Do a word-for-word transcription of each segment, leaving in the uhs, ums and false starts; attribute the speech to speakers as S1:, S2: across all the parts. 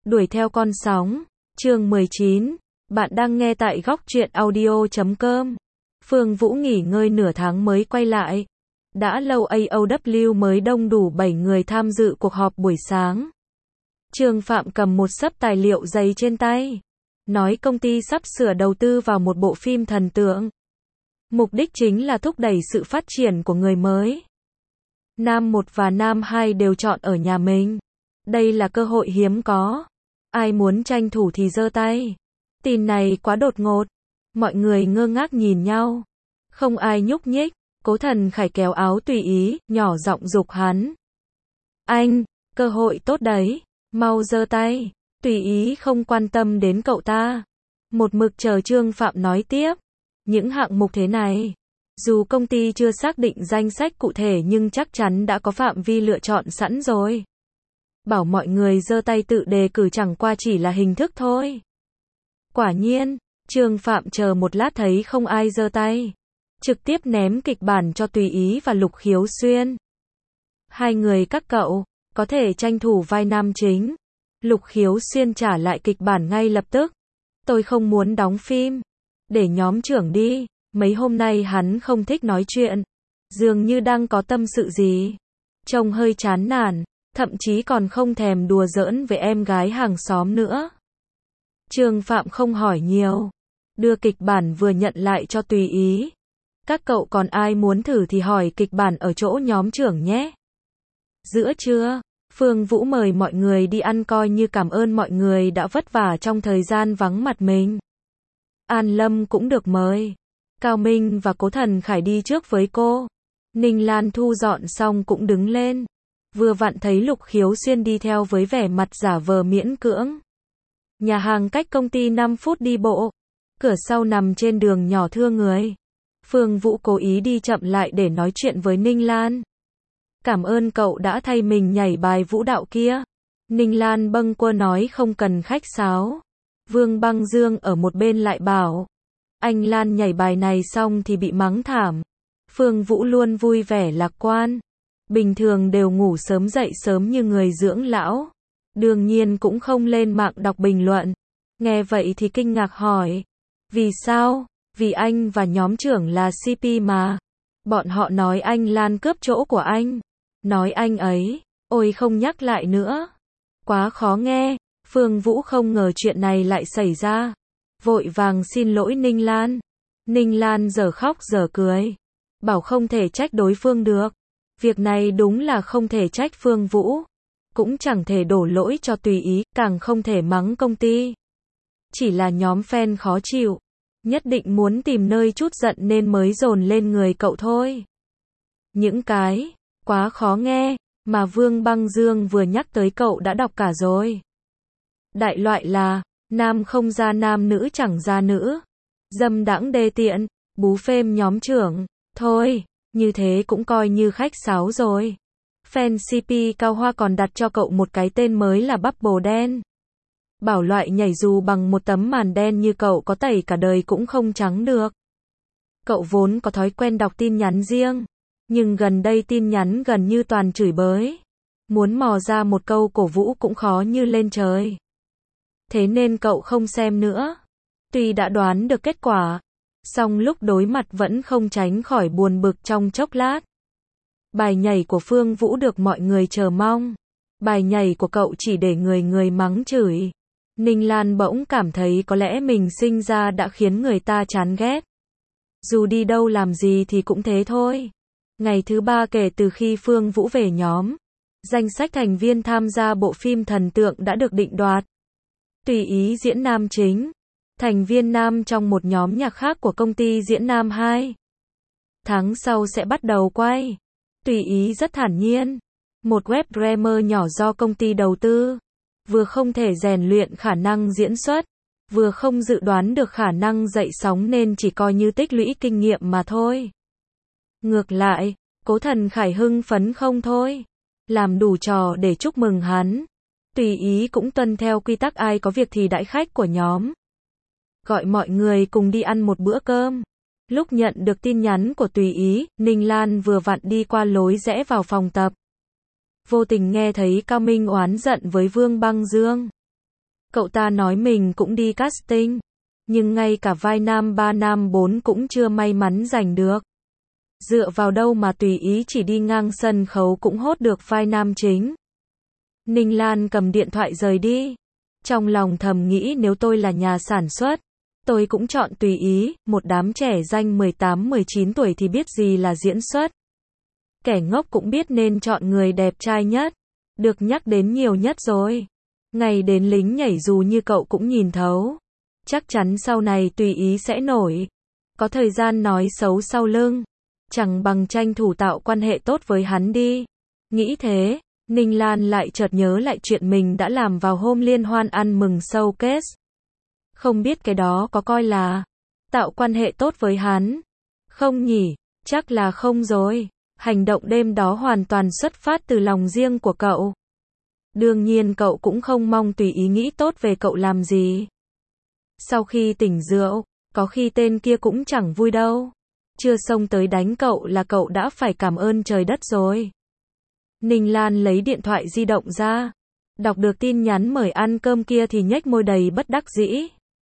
S1: Đuổi theo con sóng, chương mười chín, bạn đang nghe tại góc truyện audio chấm com. Phương Vũ nghỉ ngơi nửa tháng mới quay lại. Đã lâu a o vê mới đông đủ bảy người tham dự cuộc họp buổi sáng. Trương Phạm cầm một xấp tài liệu dày trên tay. Nói công ty sắp sửa đầu tư vào một bộ phim thần tượng. Mục đích chính là thúc đẩy sự phát triển của người mới. Nam một và Nam hai đều chọn ở nhà mình. Đây là cơ hội hiếm có. Ai muốn tranh thủ thì giơ tay. Tin này quá đột ngột. Mọi người ngơ ngác nhìn nhau. Không ai nhúc nhích. Cố Thần Khải kéo áo Tùy Ý, nhỏ giọng giục hắn. Anh, cơ hội tốt đấy. Mau giơ tay. Tùy Ý không quan tâm đến cậu ta. Một mực chờ Trương Phạm nói tiếp. Những hạng mục thế này, dù công ty chưa xác định danh sách cụ thể nhưng chắc chắn đã có phạm vi lựa chọn sẵn rồi. Bảo mọi người giơ tay tự đề cử chẳng qua chỉ là hình thức thôi. Quả nhiên, Trương Phạm chờ một lát thấy không ai giơ tay. Trực tiếp ném kịch bản cho Tùy Ý và Lục Khiếu Xuyên. Hai người các cậu, có thể tranh thủ vai nam chính. Lục Khiếu Xuyên trả lại kịch bản ngay lập tức. Tôi không muốn đóng phim. Để nhóm trưởng đi, mấy hôm nay hắn không thích nói chuyện. Dường như đang có tâm sự gì. Trông hơi chán nản, thậm chí còn không thèm đùa giỡn với em gái hàng xóm nữa. Trương Phạm không hỏi nhiều. Đưa kịch bản vừa nhận lại cho Tùy Ý. Các cậu còn ai muốn thử thì hỏi kịch bản ở chỗ nhóm trưởng nhé. Giữa trưa, Phương Vũ mời mọi người đi ăn coi như cảm ơn mọi người đã vất vả trong thời gian vắng mặt mình. An Lâm cũng được mời. Cao Minh và Cố Thần Khải đi trước với cô. Ninh Lan thu dọn xong cũng đứng lên. Vừa vặn thấy Lục Khiếu Xuyên đi theo với vẻ mặt giả vờ miễn cưỡng. Nhà hàng cách công ty năm phút đi bộ. Cửa sau nằm trên đường nhỏ thưa người. Phương Vũ cố ý đi chậm lại để nói chuyện với Ninh Lan. Cảm ơn cậu đã thay mình nhảy bài vũ đạo kia. Ninh Lan bâng quơ nói không cần khách sáo. Vương Băng Dương ở một bên lại bảo. Anh Lan nhảy bài này xong thì bị mắng thảm. Phương Vũ luôn vui vẻ lạc quan. Bình thường đều ngủ sớm dậy sớm như người dưỡng lão. Đương nhiên cũng không lên mạng đọc bình luận. Nghe vậy thì kinh ngạc hỏi. Vì sao? Vì anh và nhóm trưởng là xê pê mà. Bọn họ nói anh Lan cướp chỗ của anh. Nói anh ấy. Ôi không nhắc lại nữa. Quá khó nghe. Phương Vũ không ngờ chuyện này lại xảy ra. Vội vàng xin lỗi Ninh Lan. Ninh Lan giờ khóc giờ cười. Bảo không thể trách đối phương được. Việc này đúng là không thể trách Phương Vũ. Cũng chẳng thể đổ lỗi cho Tùy Ý, càng không thể mắng công ty. Chỉ là nhóm fan khó chịu. Nhất định muốn tìm nơi trút giận nên mới dồn lên người cậu thôi. Những cái quá khó nghe mà Vương Băng Dương vừa nhắc tới cậu đã đọc cả rồi. Đại loại là nam không ra nam, nữ chẳng ra nữ. Dâm đãng đê tiện, bú phêm nhóm trưởng. Thôi, như thế cũng coi như khách sáo rồi. Fan xê pê Cao Hoa còn đặt cho cậu một cái tên mới là bắp bồ đen. Bảo loại nhảy dù bằng một tấm màn đen như cậu có tẩy cả đời cũng không trắng được. Cậu vốn có thói quen đọc tin nhắn riêng. Nhưng gần đây tin nhắn gần như toàn chửi bới. Muốn mò ra một câu cổ vũ cũng khó như lên trời. Thế nên cậu không xem nữa. Tuy đã đoán được kết quả, song lúc đối mặt vẫn không tránh khỏi buồn bực trong chốc lát. Bài nhảy của Phương Vũ được mọi người chờ mong. Bài nhảy của cậu chỉ để người người mắng chửi. Ninh Lan bỗng cảm thấy có lẽ mình sinh ra đã khiến người ta chán ghét. Dù đi đâu làm gì thì cũng thế thôi. Ngày thứ ba kể từ khi Phương Vũ về nhóm, danh sách thành viên tham gia bộ phim thần tượng đã được định đoạt. Tùy Ý diễn nam chính. Thành viên nam trong một nhóm nhạc khác của công ty diễn nam hai. Tháng sau sẽ bắt đầu quay. Tùy Ý rất thản nhiên. Một web drama nhỏ do công ty đầu tư. Vừa không thể rèn luyện khả năng diễn xuất, vừa không dự đoán được khả năng dậy sóng nên chỉ coi như tích lũy kinh nghiệm mà thôi. Ngược lại, Cố Thần Khải hưng phấn không thôi. Làm đủ trò để chúc mừng hắn. Tùy Ý cũng tuân theo quy tắc ai có việc thì đãi khách của nhóm. Gọi mọi người cùng đi ăn một bữa cơm. Lúc nhận được tin nhắn của Tùy Ý, Ninh Lan vừa vặn đi qua lối rẽ vào phòng tập. Vô tình nghe thấy Cao Minh oán giận với Vương Băng Dương. Cậu ta nói mình cũng đi casting, nhưng ngay cả vai nam ba nam bốn cũng chưa may mắn giành được. Dựa vào đâu mà tùy ý chỉ đi ngang sân khấu cũng hốt được vai nam chính. Ninh Lan cầm điện thoại rời đi. Trong lòng thầm nghĩ nếu tôi là nhà sản xuất, tôi cũng chọn tùy ý, một đám trẻ danh mười tám mười chín tuổi thì biết gì là diễn xuất. Kẻ ngốc cũng biết nên chọn người đẹp trai nhất, được nhắc đến nhiều nhất rồi. Ngày đến lính nhảy dù như cậu cũng nhìn thấu. Chắc chắn sau này tùy ý sẽ nổi. Có thời gian nói xấu sau lưng, chẳng bằng tranh thủ tạo quan hệ tốt với hắn đi. Nghĩ thế, Ninh Lan lại chợt nhớ lại chuyện mình đã làm vào hôm liên hoan ăn mừng showcase. Không biết cái đó có coi là tạo quan hệ tốt với hắn không nhỉ? Chắc là không rồi. Hành động đêm đó hoàn toàn xuất phát từ lòng riêng của cậu. Đương nhiên cậu cũng không mong tùy ý nghĩ tốt về cậu làm gì. Sau khi tỉnh rượu, có khi tên kia cũng chẳng vui đâu. Chưa xông tới đánh cậu là cậu đã phải cảm ơn trời đất rồi. Ninh Lan lấy điện thoại di động ra. Đọc được tin nhắn mời ăn cơm kia thì nhếch môi đầy bất đắc dĩ.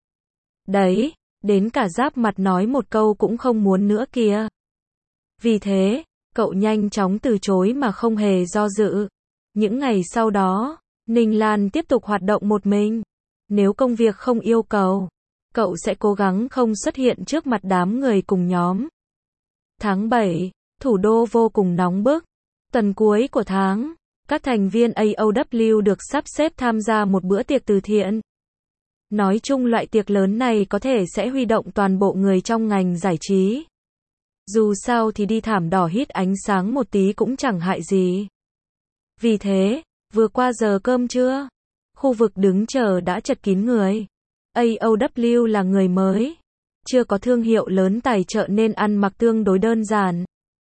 S1: Đấy, đến cả giáp mặt nói một câu cũng không muốn nữa kìa. Vì thế, cậu nhanh chóng từ chối mà không hề do dự. Những ngày sau đó, Ninh Lan tiếp tục hoạt động một mình. Nếu công việc không yêu cầu, cậu sẽ cố gắng không xuất hiện trước mặt đám người cùng nhóm. Tháng bảy, thủ đô vô cùng nóng bức. Tuần cuối của tháng, các thành viên a o vê được sắp xếp tham gia một bữa tiệc từ thiện. Nói chung loại tiệc lớn này có thể sẽ huy động toàn bộ người trong ngành giải trí. Dù sao thì đi thảm đỏ hít ánh sáng một tí cũng chẳng hại gì. Vì thế, vừa qua giờ cơm trưa, khu vực đứng chờ đã chật kín người. a o vê là người mới, chưa có thương hiệu lớn tài trợ nên ăn mặc tương đối đơn giản.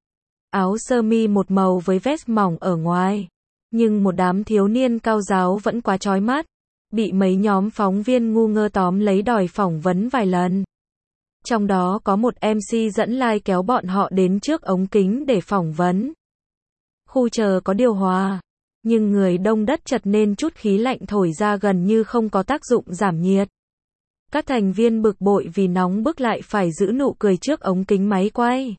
S1: Áo sơ mi một màu với vest mỏng ở ngoài. Nhưng một đám thiếu niên cao giáo vẫn quá chói mắt. Bị mấy nhóm phóng viên ngu ngơ tóm lấy đòi phỏng vấn vài lần. Trong đó có một em xê dẫn like kéo bọn họ đến trước ống kính để phỏng vấn. Khu chờ có điều hòa, nhưng người đông đất chật nên chút khí lạnh thổi ra gần như không có tác dụng giảm nhiệt. Các thành viên bực bội vì nóng bức lại phải giữ nụ cười trước ống kính máy quay.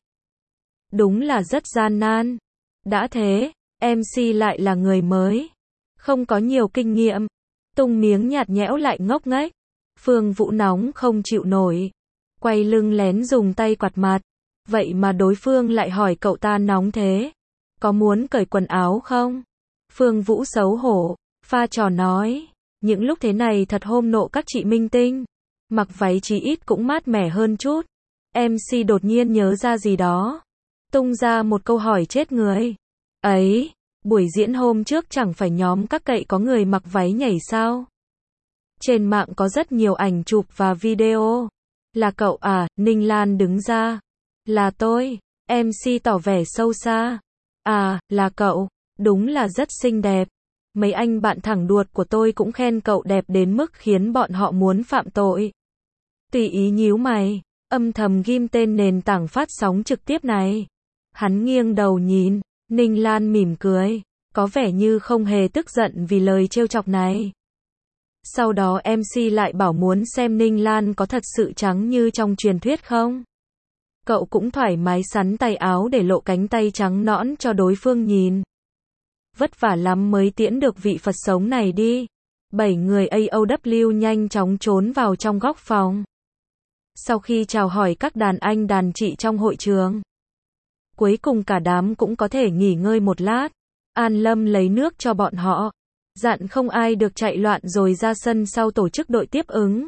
S1: Đúng là rất gian nan. Đã thế, em xê lại là người mới, không có nhiều kinh nghiệm, tung miếng nhạt nhẽo lại ngốc nghếch. Phương Vũ nóng không chịu nổi, quay lưng lén dùng tay quạt mặt. Vậy mà đối phương lại hỏi cậu ta nóng thế, có muốn cởi quần áo không? Phương Vũ xấu hổ, pha trò nói, những lúc thế này thật hôm nộ các chị minh tinh, mặc váy chí ít cũng mát mẻ hơn chút. em xê đột nhiên nhớ ra gì đó, tung ra một câu hỏi chết người. Ấy, buổi diễn hôm trước chẳng phải nhóm các cậy có người mặc váy nhảy sao? Trên mạng có rất nhiều ảnh chụp và video. Là cậu à? Ninh Lan đứng ra. Là tôi. em xê tỏ vẻ sâu xa. À, là cậu. Đúng là rất xinh đẹp. Mấy anh bạn thẳng đuột của tôi cũng khen cậu đẹp đến mức khiến bọn họ muốn phạm tội. Tùy ý nhíu mày, âm thầm ghim tên nền tảng phát sóng trực tiếp này. Hắn nghiêng đầu nhìn, Ninh Lan mỉm cười, có vẻ như không hề tức giận vì lời trêu chọc này. Sau đó em xê lại bảo muốn xem Ninh Lan có thật sự trắng như trong truyền thuyết không. Cậu cũng thoải mái xắn tay áo để lộ cánh tay trắng nõn cho đối phương nhìn. Vất vả lắm mới tiễn được vị Phật sống này đi. Bảy người a o vê nhanh chóng trốn vào trong góc phòng. Sau khi chào hỏi các đàn anh đàn chị trong hội trường, cuối cùng cả đám cũng có thể nghỉ ngơi một lát. An Lâm lấy nước cho bọn họ, dặn không ai được chạy loạn rồi ra sân sau tổ chức đội tiếp ứng.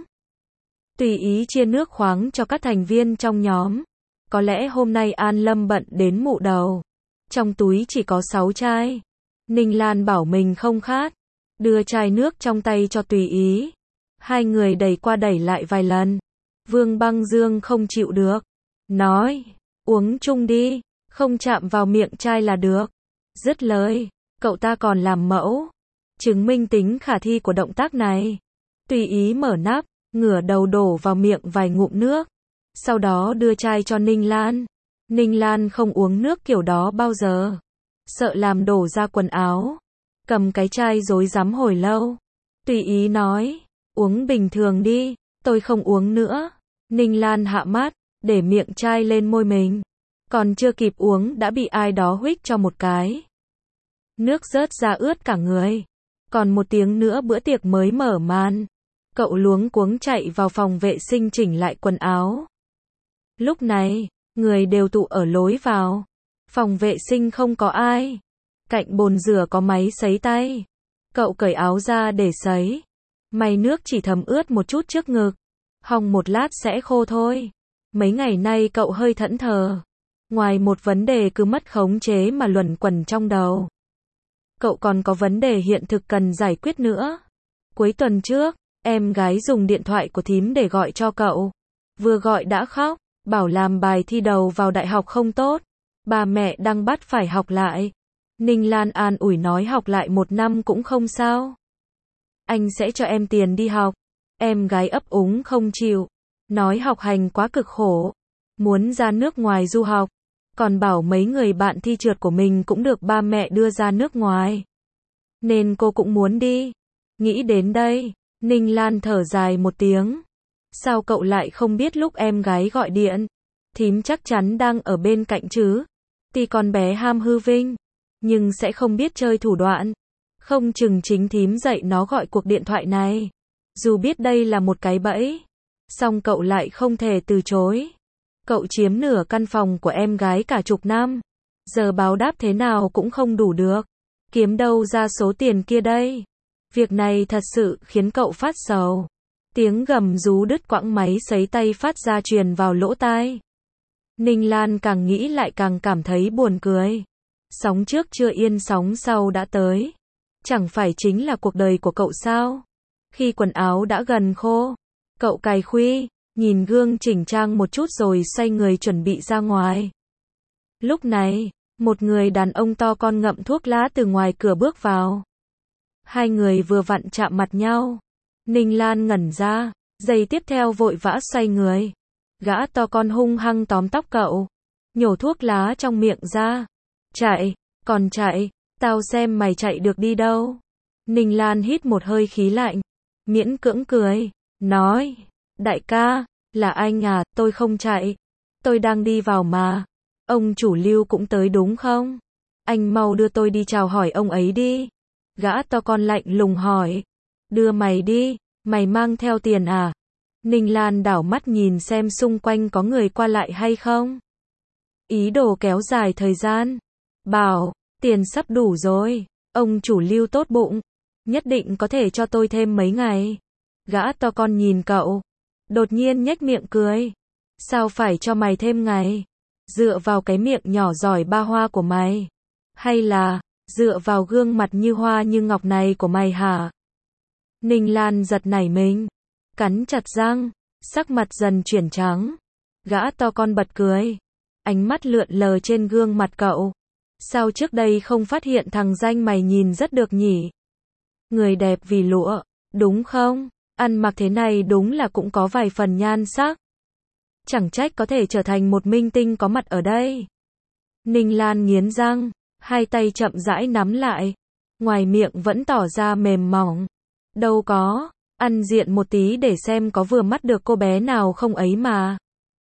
S1: Tùy ý chia nước khoáng cho các thành viên trong nhóm. Có lẽ hôm nay An Lâm bận đến mụ đầu. Trong túi chỉ có sáu chai. Ninh Lan bảo mình không khát, đưa chai nước trong tay cho tùy ý. Hai người đẩy qua đẩy lại vài lần. Vương Băng Dương không chịu được, nói, uống chung đi, không chạm vào miệng chai là được. Dứt lời, cậu ta còn làm mẫu, chứng minh tính khả thi của động tác này. Tùy ý mở nắp, ngửa đầu đổ vào miệng vài ngụm nước, sau đó đưa chai cho Ninh Lan. Ninh Lan không uống nước kiểu đó bao giờ, sợ làm đổ ra quần áo, cầm cái chai rối rắm hồi lâu. Tùy ý nói, Uống bình thường đi, tôi không uống nữa. Ninh Lan hạ mát, để miệng chai lên môi mình. Còn chưa kịp uống đã bị ai đó huých cho một cái. Nước rớt ra ướt cả người. Còn một tiếng nữa bữa tiệc mới mở màn. Cậu luống cuống chạy vào phòng vệ sinh chỉnh lại quần áo. Lúc này, người đều tụ ở lối vào. Phòng vệ sinh không có ai. Cạnh bồn rửa có máy sấy tay. Cậu cởi áo ra để sấy. May nước chỉ thấm ướt một chút trước ngực. Hong một lát sẽ khô thôi. Mấy ngày nay cậu hơi thẫn thờ. Ngoài một vấn đề cứ mất khống chế mà luẩn quẩn trong đầu. Cậu còn có vấn đề hiện thực cần giải quyết nữa. Cuối tuần trước, em gái dùng điện thoại của thím để gọi cho cậu. Vừa gọi đã khóc, bảo làm bài thi đầu vào đại học không tốt. Ba mẹ đang bắt phải học lại. Ninh Lan an ủi nói học lại một năm cũng không sao. Anh sẽ cho em tiền đi học. Em gái ấp úng không chịu. Nói học hành quá cực khổ. Muốn ra nước ngoài du học. Còn bảo mấy người bạn thi trượt của mình cũng được ba mẹ đưa ra nước ngoài. Nên cô cũng muốn đi. Nghĩ đến đây, Ninh Lan thở dài một tiếng. Sao cậu lại không biết lúc em gái gọi điện? Thím chắc chắn đang ở bên cạnh chứ. Tuy con bé ham hư vinh, nhưng sẽ không biết chơi thủ đoạn. Không chừng chính thím dạy nó gọi cuộc điện thoại này. Dù biết đây là một cái bẫy, song cậu lại không thể từ chối. Cậu chiếm nửa căn phòng của em gái cả chục năm. Giờ báo đáp thế nào cũng không đủ được. Kiếm đâu ra số tiền kia đây? Việc này thật sự khiến cậu phát sầu. Tiếng gầm rú đứt quãng máy sấy tay phát ra truyền vào lỗ tai. Ninh Lan càng nghĩ lại càng cảm thấy buồn cười. Sóng trước chưa yên sóng sau đã tới. Chẳng phải chính là cuộc đời của cậu sao? Khi quần áo đã gần khô, cậu cài khuy, nhìn gương chỉnh trang một chút rồi xoay người chuẩn bị ra ngoài. Lúc này, một người đàn ông to con ngậm thuốc lá từ ngoài cửa bước vào. Hai người vừa vặn chạm mặt nhau. Ninh Lan ngẩn ra, giây tiếp theo vội vã xoay người. Gã to con hung hăng tóm tóc cậu, nhổ thuốc lá trong miệng ra. Chạy, còn chạy, tao xem mày chạy được đi đâu. Ninh Lan hít một hơi khí lạnh, miễn cưỡng cười, nói, đại ca, là anh à, tôi không chạy. Tôi đang đi vào mà. Ông chủ Lưu cũng tới đúng không? Anh mau đưa tôi đi chào hỏi ông ấy đi. Gã to con lạnh lùng hỏi. Đưa mày đi, mày mang theo tiền à? Ninh Lan đảo mắt nhìn xem xung quanh có người qua lại hay không. Ý đồ kéo dài thời gian. Bảo, tiền sắp đủ rồi. Ông chủ Lưu tốt bụng. Nhất định có thể cho tôi thêm mấy ngày. Gã to con nhìn cậu. Đột nhiên nhếch miệng cười. Sao phải cho mày thêm ngày? Dựa vào cái miệng nhỏ giỏi ba hoa của mày? Hay là, dựa vào gương mặt như hoa như ngọc này của mày hả? Ninh Lan giật nảy mình. Cắn chặt răng. Sắc mặt dần chuyển trắng. Gã to con bật cười. Ánh mắt lượn lờ trên gương mặt cậu. Sao trước đây không phát hiện thằng danh mày nhìn rất được nhỉ? Người đẹp vì lụa, đúng không? Ăn mặc thế này đúng là cũng có vài phần nhan sắc. Chẳng trách có thể trở thành một minh tinh có mặt ở đây. Ninh Lan nghiến răng, hai tay chậm rãi nắm lại. Ngoài miệng vẫn tỏ ra mềm mỏng. Đâu có, ăn diện một tí để xem có vừa mắt được cô bé nào không ấy mà.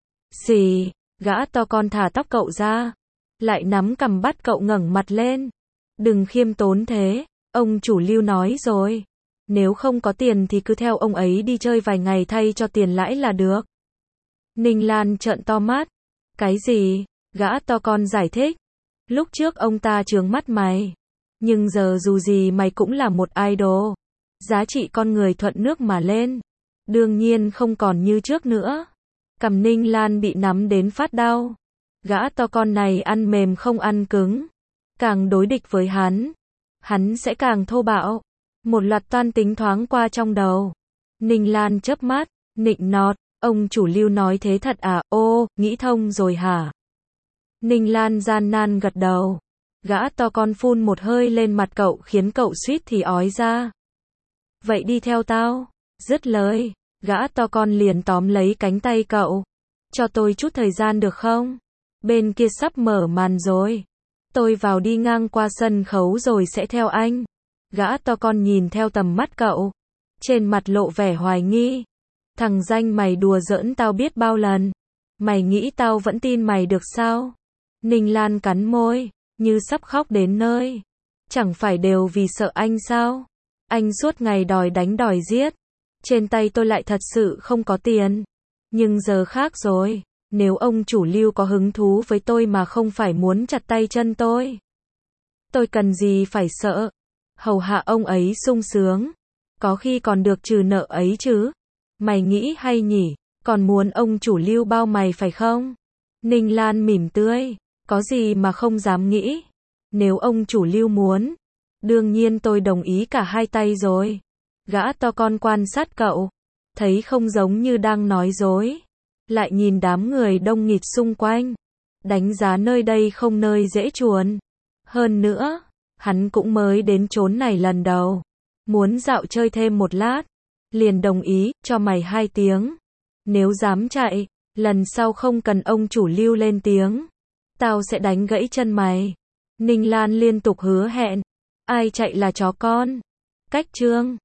S1: Xì, gã to con thả tóc cậu ra. Lại nắm cằm bắt cậu ngẩng mặt lên. Đừng khiêm tốn thế, ông chủ Lưu nói rồi. Nếu không có tiền thì cứ theo ông ấy đi chơi vài ngày thay cho tiền lãi là được. Ninh Lan trợn to mắt. Cái gì? Gã to con giải thích. Lúc trước ông ta chướng mắt mày. Nhưng giờ dù gì mày cũng là một idol. Giá trị con người thuận nước mà lên. Đương nhiên không còn như trước nữa. Cằm Ninh Lan bị nắm đến phát đau. Gã to con này ăn mềm không ăn cứng. Càng đối địch với hắn, hắn sẽ càng thô bạo. Một loạt toan tính thoáng qua trong đầu. Ninh Lan chớp mắt, nịnh nọt, ông chủ Lưu nói thế thật à? Ô, nghĩ thông rồi hả? Ninh Lan gian nan gật đầu. Gã to con phun một hơi lên mặt cậu khiến cậu suýt thì ói ra. Vậy đi theo tao. Dứt lời, gã to con liền tóm lấy cánh tay cậu. Cho tôi chút thời gian được không? Bên kia sắp mở màn rồi. Tôi vào đi ngang qua sân khấu rồi sẽ theo anh. Gã to con nhìn theo tầm mắt cậu. trên mặt lộ vẻ hoài nghi. Thằng danh mày đùa giỡn tao biết bao lần. Mày nghĩ tao vẫn tin mày được sao? Ninh Lan cắn môi, như sắp khóc đến nơi. Chẳng phải đều vì sợ anh sao? Anh suốt ngày đòi đánh đòi giết. Trên tay tôi lại thật sự không có tiền. Nhưng giờ khác rồi. Nếu ông chủ Lưu có hứng thú với tôi mà không phải muốn chặt tay chân tôi, tôi cần gì phải sợ. Hầu hạ ông ấy sung sướng. Có khi còn được trừ nợ ấy chứ. Mày nghĩ hay nhỉ? Còn muốn ông chủ Lưu bao mày phải không? Ninh Lan mỉm tươi. Có gì mà không dám nghĩ. Nếu ông chủ Lưu muốn, đương nhiên tôi đồng ý cả hai tay rồi. Gã to con quan sát cậu. Thấy không giống như đang nói dối. Lại nhìn đám người đông nghịt xung quanh. Đánh giá nơi đây không nơi dễ chuồn. Hơn nữa, hắn cũng mới đến chốn này lần đầu. Muốn dạo chơi thêm một lát. Liền đồng ý, cho mày hai tiếng. Nếu dám chạy, lần sau không cần ông chủ Lưu lên tiếng. Tao sẽ đánh gãy chân mày. Ninh Lan liên tục hứa hẹn. Ai chạy là chó con. Cách chương